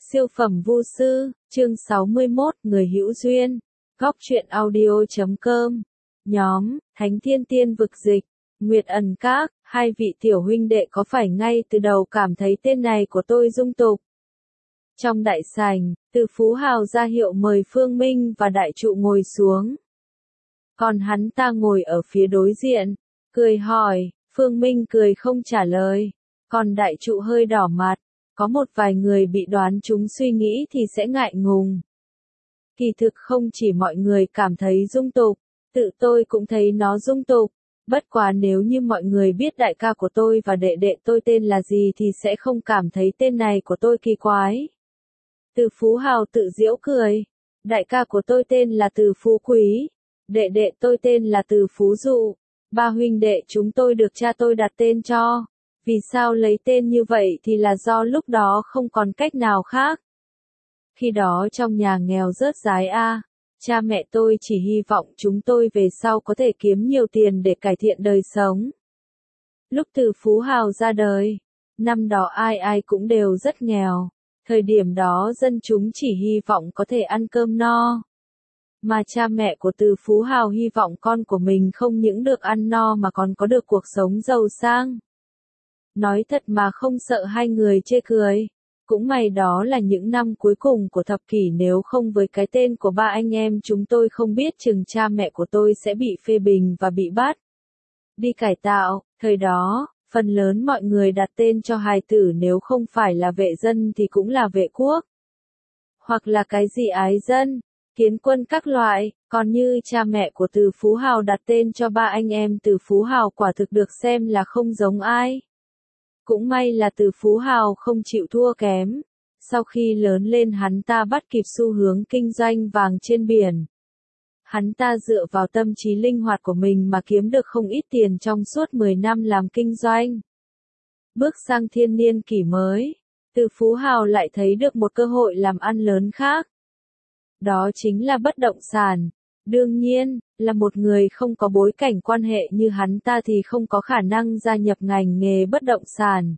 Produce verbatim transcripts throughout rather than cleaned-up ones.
Siêu phẩm vu sư, chương sáu mươi mốt, người hữu duyên. Góc truyện audio chấm com. Nhóm, Thánh Thiên Tiên Vực Dịch, Nguyệt Ẩn Các, hai vị tiểu huynh đệ có phải ngay từ đầu cảm thấy tên này của tôi dung tục? Trong đại sảnh, Từ Phú Hào ra hiệu mời Phương Minh và đại trụ ngồi xuống. Còn hắn ta ngồi ở phía đối diện, cười hỏi, Phương Minh cười không trả lời, còn đại trụ hơi đỏ mặt. Có một vài người bị đoán chúng suy nghĩ thì sẽ ngại ngùng. Kỳ thực không chỉ mọi người cảm thấy dung tục, tự tôi cũng thấy nó dung tục. Bất quá nếu như mọi người biết đại ca của tôi và đệ đệ tôi tên là gì thì sẽ không cảm thấy tên này của tôi kỳ quái. Từ Phú Hào tự giễu cười. Đại ca của tôi tên là Từ Phú Quý. Đệ đệ tôi tên là Từ Phú Dụ. Ba huynh đệ chúng tôi được cha tôi đặt tên cho. Vì sao lấy tên như vậy thì là do lúc đó không còn cách nào khác. Khi đó trong nhà nghèo rớt rái a, cha mẹ tôi chỉ hy vọng chúng tôi về sau có thể kiếm nhiều tiền để cải thiện đời sống. Lúc Từ Phú Hào ra đời, năm đó ai ai cũng đều rất nghèo, thời điểm đó dân chúng chỉ hy vọng có thể ăn cơm no. Mà cha mẹ của Từ Phú Hào hy vọng con của mình không những được ăn no mà còn có được cuộc sống giàu sang. Nói thật mà không sợ hai người chê cười. Cũng may đó là những năm cuối cùng của thập kỷ, nếu không với cái tên của ba anh em chúng tôi không biết chừng cha mẹ của tôi sẽ bị phê bình và bị bắt đi cải tạo. Thời đó, phần lớn mọi người đặt tên cho hài tử nếu không phải là vệ dân thì cũng là vệ quốc. Hoặc là cái gì ái dân, kiến quân các loại, còn như cha mẹ của Từ Phú Hào đặt tên cho ba anh em Từ Phú Hào quả thực được xem là không giống ai. Cũng may là Từ Phú Hào không chịu thua kém. Sau khi lớn lên hắn ta bắt kịp xu hướng kinh doanh vàng trên biển. Hắn ta dựa vào tâm trí linh hoạt của mình mà kiếm được không ít tiền trong suốt mười năm làm kinh doanh. Bước sang thiên niên kỷ mới, Từ Phú Hào lại thấy được một cơ hội làm ăn lớn khác. Đó chính là bất động sản. Đương nhiên, là một người không có bối cảnh quan hệ như hắn ta thì không có khả năng gia nhập ngành nghề bất động sản.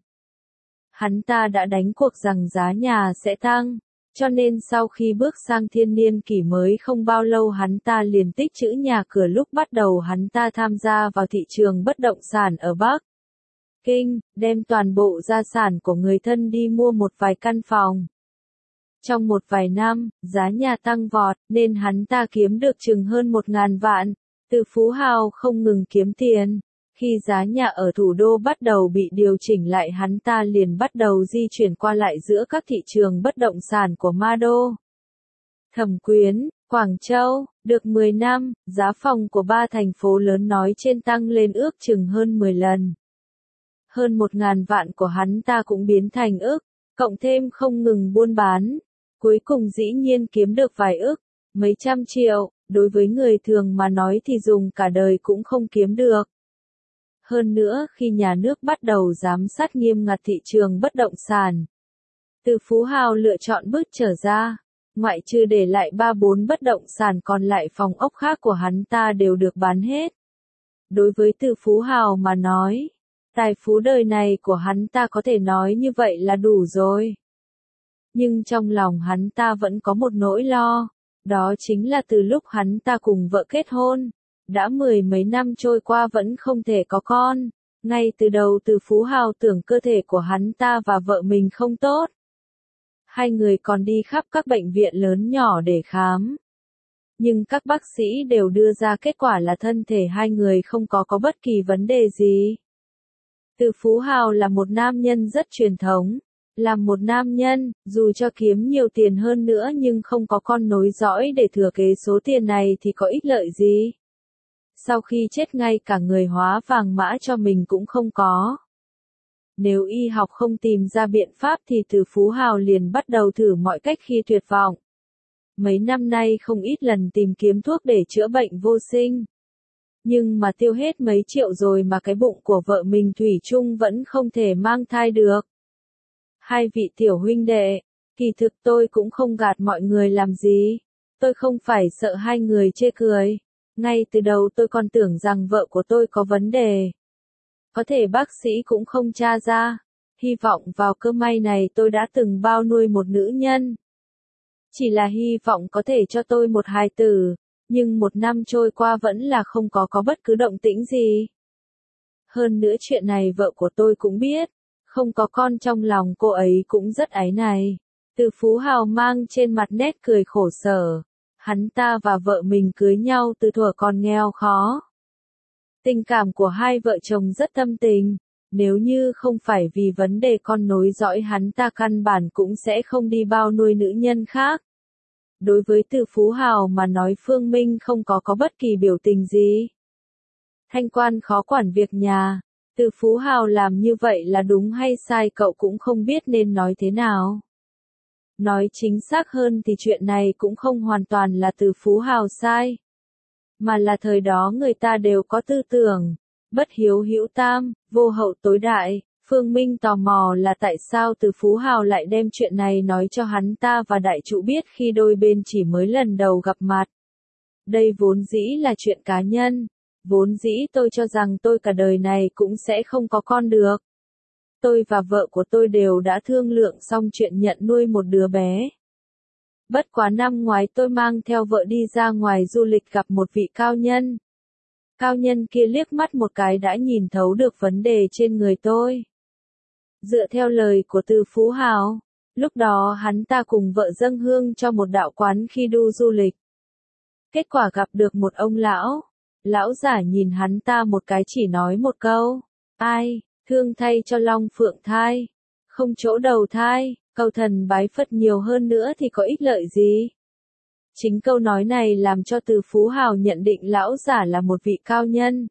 Hắn ta đã đánh cuộc rằng giá nhà sẽ tăng, cho nên sau khi bước sang thiên niên kỷ mới không bao lâu hắn ta liền tích trữ nhà cửa. Lúc bắt đầu hắn ta tham gia vào thị trường bất động sản ở Bắc Kinh, đem toàn bộ gia sản của người thân đi mua một vài căn phòng. Trong một vài năm, giá nhà tăng vọt, nên hắn ta kiếm được chừng hơn một ngàn vạn. Từ Phú Hào không ngừng kiếm tiền. Khi giá nhà ở thủ đô bắt đầu bị điều chỉnh lại, hắn ta liền bắt đầu di chuyển qua lại giữa các thị trường bất động sản của Ma Đô, Thẩm Quyến, Quảng Châu. Được mười năm, giá phòng của ba thành phố lớn nói trên tăng lên ước chừng hơn mười lần. Hơn một ngàn vạn của hắn ta cũng biến thành ức, cộng thêm không ngừng buôn bán. Cuối cùng dĩ nhiên kiếm được vài ức, mấy trăm triệu, đối với người thường mà nói thì dùng cả đời cũng không kiếm được. Hơn nữa khi nhà nước bắt đầu giám sát nghiêm ngặt thị trường bất động sản, Từ Phú Hào lựa chọn bước trở ra, ngoại trừ để lại ba bốn bất động sản còn lại phòng ốc khác của hắn ta đều được bán hết. Đối với Từ Phú Hào mà nói, tài phú đời này của hắn ta có thể nói như vậy là đủ rồi. Nhưng trong lòng hắn ta vẫn có một nỗi lo, đó chính là từ lúc hắn ta cùng vợ kết hôn, đã mười mấy năm trôi qua vẫn không thể có con. Ngay từ đầu Từ Phú Hào tưởng cơ thể của hắn ta và vợ mình không tốt. Hai người còn đi khắp các bệnh viện lớn nhỏ để khám. Nhưng các bác sĩ đều đưa ra kết quả là thân thể hai người không có có bất kỳ vấn đề gì. Từ Phú Hào là một nam nhân rất truyền thống. Làm một nam nhân, dù cho kiếm nhiều tiền hơn nữa nhưng không có con nối dõi để thừa kế số tiền này thì có ích lợi gì? Sau khi chết ngay cả người hóa vàng mã cho mình cũng không có. Nếu y học không tìm ra biện pháp thì Từ Phú Hào liền bắt đầu thử mọi cách khi tuyệt vọng. Mấy năm nay không ít lần tìm kiếm thuốc để chữa bệnh vô sinh. Nhưng mà tiêu hết mấy triệu rồi mà cái bụng của vợ mình thủy chung vẫn không thể mang thai được. Hai vị tiểu huynh đệ, kỳ thực tôi cũng không gạt mọi người làm gì. Tôi không phải sợ hai người chê cười. Ngay từ đầu tôi còn tưởng rằng vợ của tôi có vấn đề. Có thể bác sĩ cũng không tra ra. Hy vọng vào cơ may này tôi đã từng bao nuôi một nữ nhân. Chỉ là hy vọng có thể cho tôi một hài tử, nhưng một năm trôi qua vẫn là không có có bất cứ động tĩnh gì. Hơn nữa chuyện này vợ của tôi cũng biết, không có con trong lòng cô ấy cũng rất áy náy. Từ Phú Hào mang trên mặt nét cười khổ sở. Hắn ta và vợ mình cưới nhau từ thuở còn nghèo khó. Tình cảm của hai vợ chồng rất tâm tình. Nếu như không phải vì vấn đề con nối dõi hắn ta căn bản cũng sẽ không đi bao nuôi nữ nhân khác. Đối với Từ Phú Hào mà nói Phương Minh không có có bất kỳ biểu tình gì. Thanh quan khó quản việc nhà. Từ Phú Hào làm như vậy là đúng hay sai cậu cũng không biết nên nói thế nào. Nói chính xác hơn thì chuyện này cũng không hoàn toàn là Từ Phú Hào sai. Mà là thời đó người ta đều có tư tưởng. Bất hiếu hữu tam, vô hậu tối đại. Phương Minh tò mò là tại sao Từ Phú Hào lại đem chuyện này nói cho hắn ta và đại trụ biết khi đôi bên chỉ mới lần đầu gặp mặt. Đây vốn dĩ là chuyện cá nhân. Vốn dĩ tôi cho rằng tôi cả đời này cũng sẽ không có con được. Tôi và vợ của tôi đều đã thương lượng xong chuyện nhận nuôi một đứa bé. Bất quá năm ngoái tôi mang theo vợ đi ra ngoài du lịch gặp một vị cao nhân. Cao nhân kia liếc mắt một cái đã nhìn thấu được vấn đề trên người tôi. Dựa theo lời của Từ Phú Hào, lúc đó hắn ta cùng vợ dâng hương cho một đạo quán khi đu du lịch. Kết quả gặp được một ông lão. Lão giả nhìn hắn ta một cái chỉ nói một câu. Ai, thương thay cho long phượng thai. Không chỗ đầu thai, cầu thần bái Phật nhiều hơn nữa thì có ích lợi gì? Chính câu nói này làm cho Từ Phú Hào nhận định lão giả là một vị cao nhân.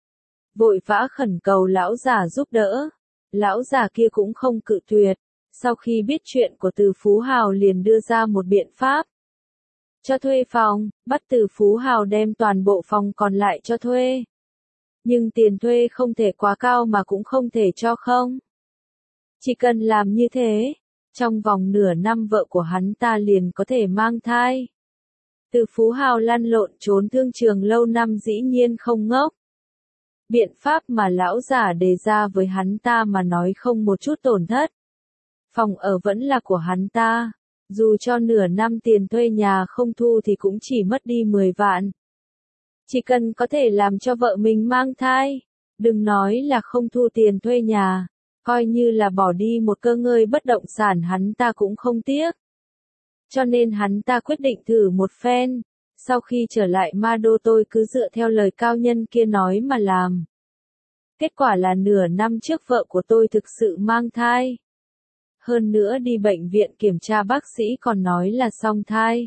Vội vã khẩn cầu lão giả giúp đỡ. Lão giả kia cũng không cự tuyệt. Sau khi biết chuyện của Từ Phú Hào liền đưa ra một biện pháp. Cho thuê phòng, bắt Từ Phú Hào đem toàn bộ phòng còn lại cho thuê. Nhưng tiền thuê không thể quá cao mà cũng không thể cho không. Chỉ cần làm như thế, trong vòng nửa năm vợ của hắn ta liền có thể mang thai. Từ Phú Hào lăn lộn trốn thương trường lâu năm dĩ nhiên không ngốc. Biện pháp mà lão giả đề ra với hắn ta mà nói không một chút tổn thất. Phòng ở vẫn là của hắn ta. Dù cho nửa năm tiền thuê nhà không thu thì cũng chỉ mất đi mười vạn. Chỉ cần có thể làm cho vợ mình mang thai. Đừng nói là không thu tiền thuê nhà. Coi như là bỏ đi một cơ ngơi bất động sản hắn ta cũng không tiếc. Cho nên hắn ta quyết định thử một phen. Sau khi trở lại Ma Đô tôi cứ dựa theo lời cao nhân kia nói mà làm. Kết quả là nửa năm trước vợ của tôi thực sự mang thai. Hơn nữa đi bệnh viện kiểm tra bác sĩ còn nói là song thai.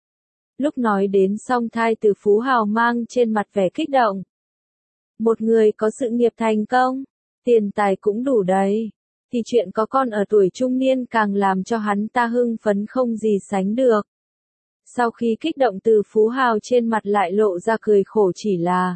Lúc nói đến song thai Từ Phú Hào mang trên mặt vẻ kích động. Một người có sự nghiệp thành công, tiền tài cũng đủ đầy, thì chuyện có con ở tuổi trung niên càng làm cho hắn ta hưng phấn không gì sánh được. Sau khi kích động Từ Phú Hào trên mặt lại lộ ra cười khổ chỉ là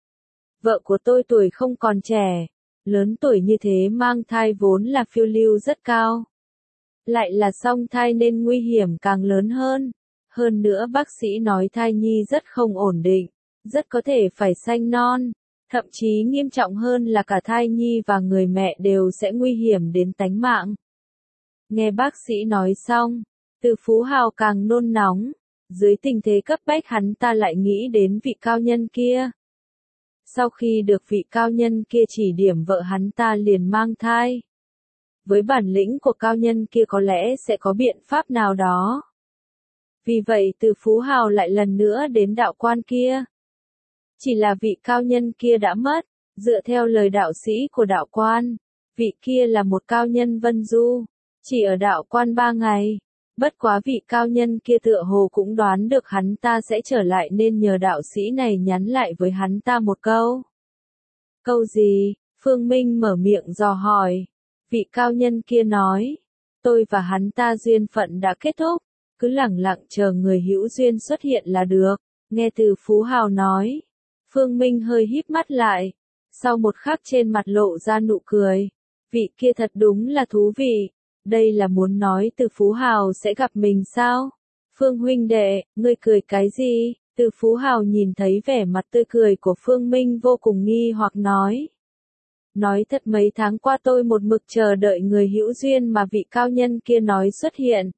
vợ của tôi tuổi không còn trẻ, lớn tuổi như thế mang thai vốn là phiêu lưu rất cao. Lại là song thai nên nguy hiểm càng lớn hơn. Hơn nữa bác sĩ nói thai nhi rất không ổn định, rất có thể phải sanh non. Thậm chí nghiêm trọng hơn là cả thai nhi và người mẹ đều sẽ nguy hiểm đến tánh mạng. Nghe bác sĩ nói xong, Từ Phú Hào càng nôn nóng. Dưới tình thế cấp bách hắn ta lại nghĩ đến vị cao nhân kia. Sau khi được vị cao nhân kia chỉ điểm vợ hắn ta liền mang thai. Với bản lĩnh của cao nhân kia có lẽ sẽ có biện pháp nào đó. Vì vậy Từ Phú Hào lại lần nữa đến đạo quan kia. Chỉ là vị cao nhân kia đã mất, dựa theo lời đạo sĩ của đạo quan. Vị kia là một cao nhân vân du, chỉ ở đạo quan ba ngày. Bất quá vị cao nhân kia tựa hồ cũng đoán được hắn ta sẽ trở lại nên nhờ đạo sĩ này nhắn lại với hắn ta một câu. Câu gì? Phương Minh mở miệng dò hỏi. Vị cao nhân kia nói, tôi và hắn ta duyên phận đã kết thúc, cứ lẳng lặng chờ người hữu duyên xuất hiện là được. Nghe Từ Phú Hào nói, Phương Minh hơi híp mắt lại, sau một khắc trên mặt lộ ra nụ cười. Vị kia thật đúng là thú vị. Đây là muốn nói Từ Phú Hào sẽ gặp mình sao? Phương huynh đệ, ngươi cười cái gì? Từ Phú Hào nhìn thấy vẻ mặt tươi cười của Phương Minh vô cùng nghi hoặc nói. Nói thật mấy tháng qua tôi một mực chờ đợi người hữu duyên mà vị cao nhân kia nói xuất hiện.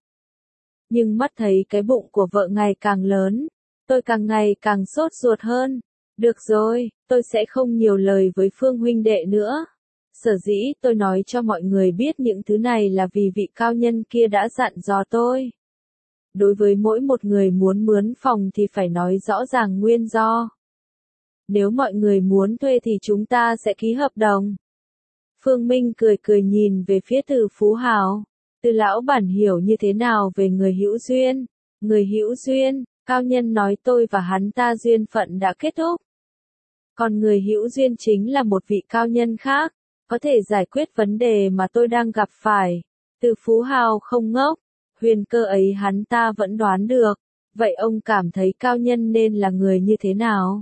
Nhưng mắt thấy cái bụng của vợ ngày càng lớn, tôi càng ngày càng sốt ruột hơn. Được rồi, tôi sẽ không nhiều lời với Phương huynh đệ nữa. Sở dĩ tôi nói cho mọi người biết những thứ này là vì vị cao nhân kia đã dặn dò tôi. Đối với mỗi một người muốn mướn phòng thì phải nói rõ ràng nguyên do. Nếu mọi người muốn thuê thì chúng ta sẽ ký hợp đồng. Phương Minh cười cười nhìn về phía Từ Phú Hào. Từ lão bản hiểu như thế nào về người hữu duyên? Người hữu duyên, cao nhân nói tôi và hắn ta duyên phận đã kết thúc. Còn người hữu duyên chính là một vị cao nhân khác, có thể giải quyết vấn đề mà tôi đang gặp phải. Từ Phú Hào không ngốc, huyền cơ ấy hắn ta vẫn đoán được. Vậy ông cảm thấy cao nhân nên là người như thế nào?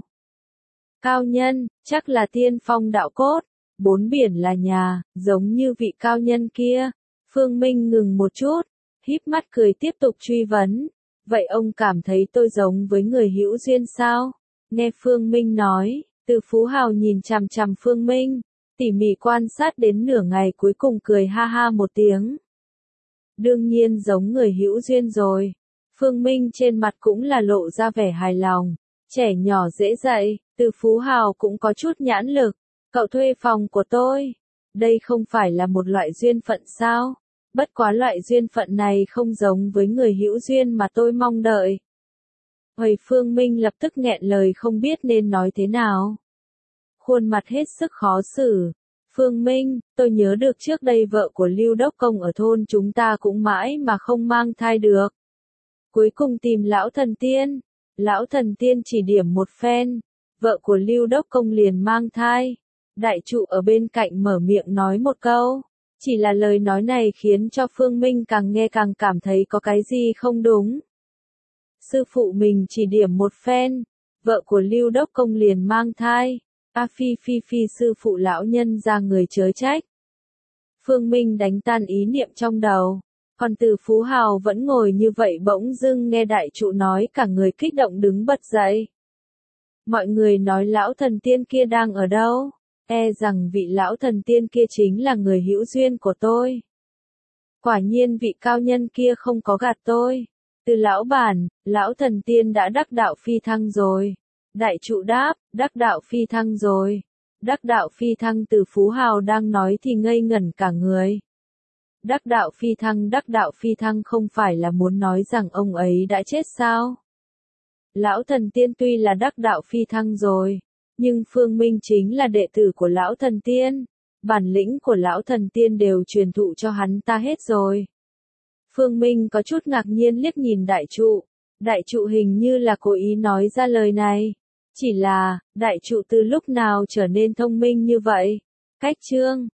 Cao nhân, chắc là tiên phong đạo cốt, bốn biển là nhà, giống như vị cao nhân kia. Phương Minh ngừng một chút, híp mắt cười tiếp tục truy vấn. Vậy ông cảm thấy tôi giống với người hữu duyên sao? Nghe Phương Minh nói, Từ Phú Hào nhìn chằm chằm Phương Minh, tỉ mỉ quan sát đến nửa ngày cuối cùng cười ha ha một tiếng. Đương nhiên giống người hữu duyên rồi. Phương Minh trên mặt cũng là lộ ra vẻ hài lòng. Trẻ nhỏ dễ dạy, Từ Phú Hào cũng có chút nhãn lực. Cậu thuê phòng của tôi. Đây không phải là một loại duyên phận sao? Bất quá loại duyên phận này không giống với người hữu duyên mà tôi mong đợi. Huệ Phương Minh lập tức nghẹn lời không biết nên nói thế nào. Khuôn mặt hết sức khó xử. Phương Minh, tôi nhớ được trước đây vợ của Lưu Đốc Công ở thôn chúng ta cũng mãi mà không mang thai được. Cuối cùng tìm lão thần tiên. Lão thần tiên chỉ điểm một phen. Vợ của Lưu Đốc Công liền mang thai. Đại trụ ở bên cạnh mở miệng nói một câu. Chỉ là lời nói này khiến cho Phương Minh càng nghe càng cảm thấy có cái gì không đúng. Sư phụ mình chỉ điểm một phen. Vợ của Lưu Đốc Công liền mang thai. A phi phi phi sư phụ lão nhân ra người chớ trách. Phương Minh đánh tan ý niệm trong đầu. Còn Từ Phú Hào vẫn ngồi như vậy bỗng dưng nghe đại trụ nói cả người kích động đứng bật dậy. Mọi người nói lão thần tiên kia đang ở đâu? E rằng vị lão thần tiên kia chính là người hữu duyên của tôi. Quả nhiên vị cao nhân kia không có gạt tôi. Từ lão bản, lão thần tiên đã đắc đạo phi thăng rồi. Đại trụ đáp, đắc đạo phi thăng rồi. Đắc đạo phi thăng Từ Phú Hào đang nói thì ngây ngẩn cả người. Đắc đạo phi thăng đắc đạo phi thăng không phải là muốn nói rằng ông ấy đã chết sao? Lão thần tiên tuy là đắc đạo phi thăng rồi, nhưng Phương Minh chính là đệ tử của lão thần tiên. Bản lĩnh của lão thần tiên đều truyền thụ cho hắn ta hết rồi. Phương Minh có chút ngạc nhiên liếc nhìn đại trụ. Đại trụ hình như là cố ý nói ra lời này. Chỉ là, đại trụ từ lúc nào trở nên thông minh như vậy? Cách chương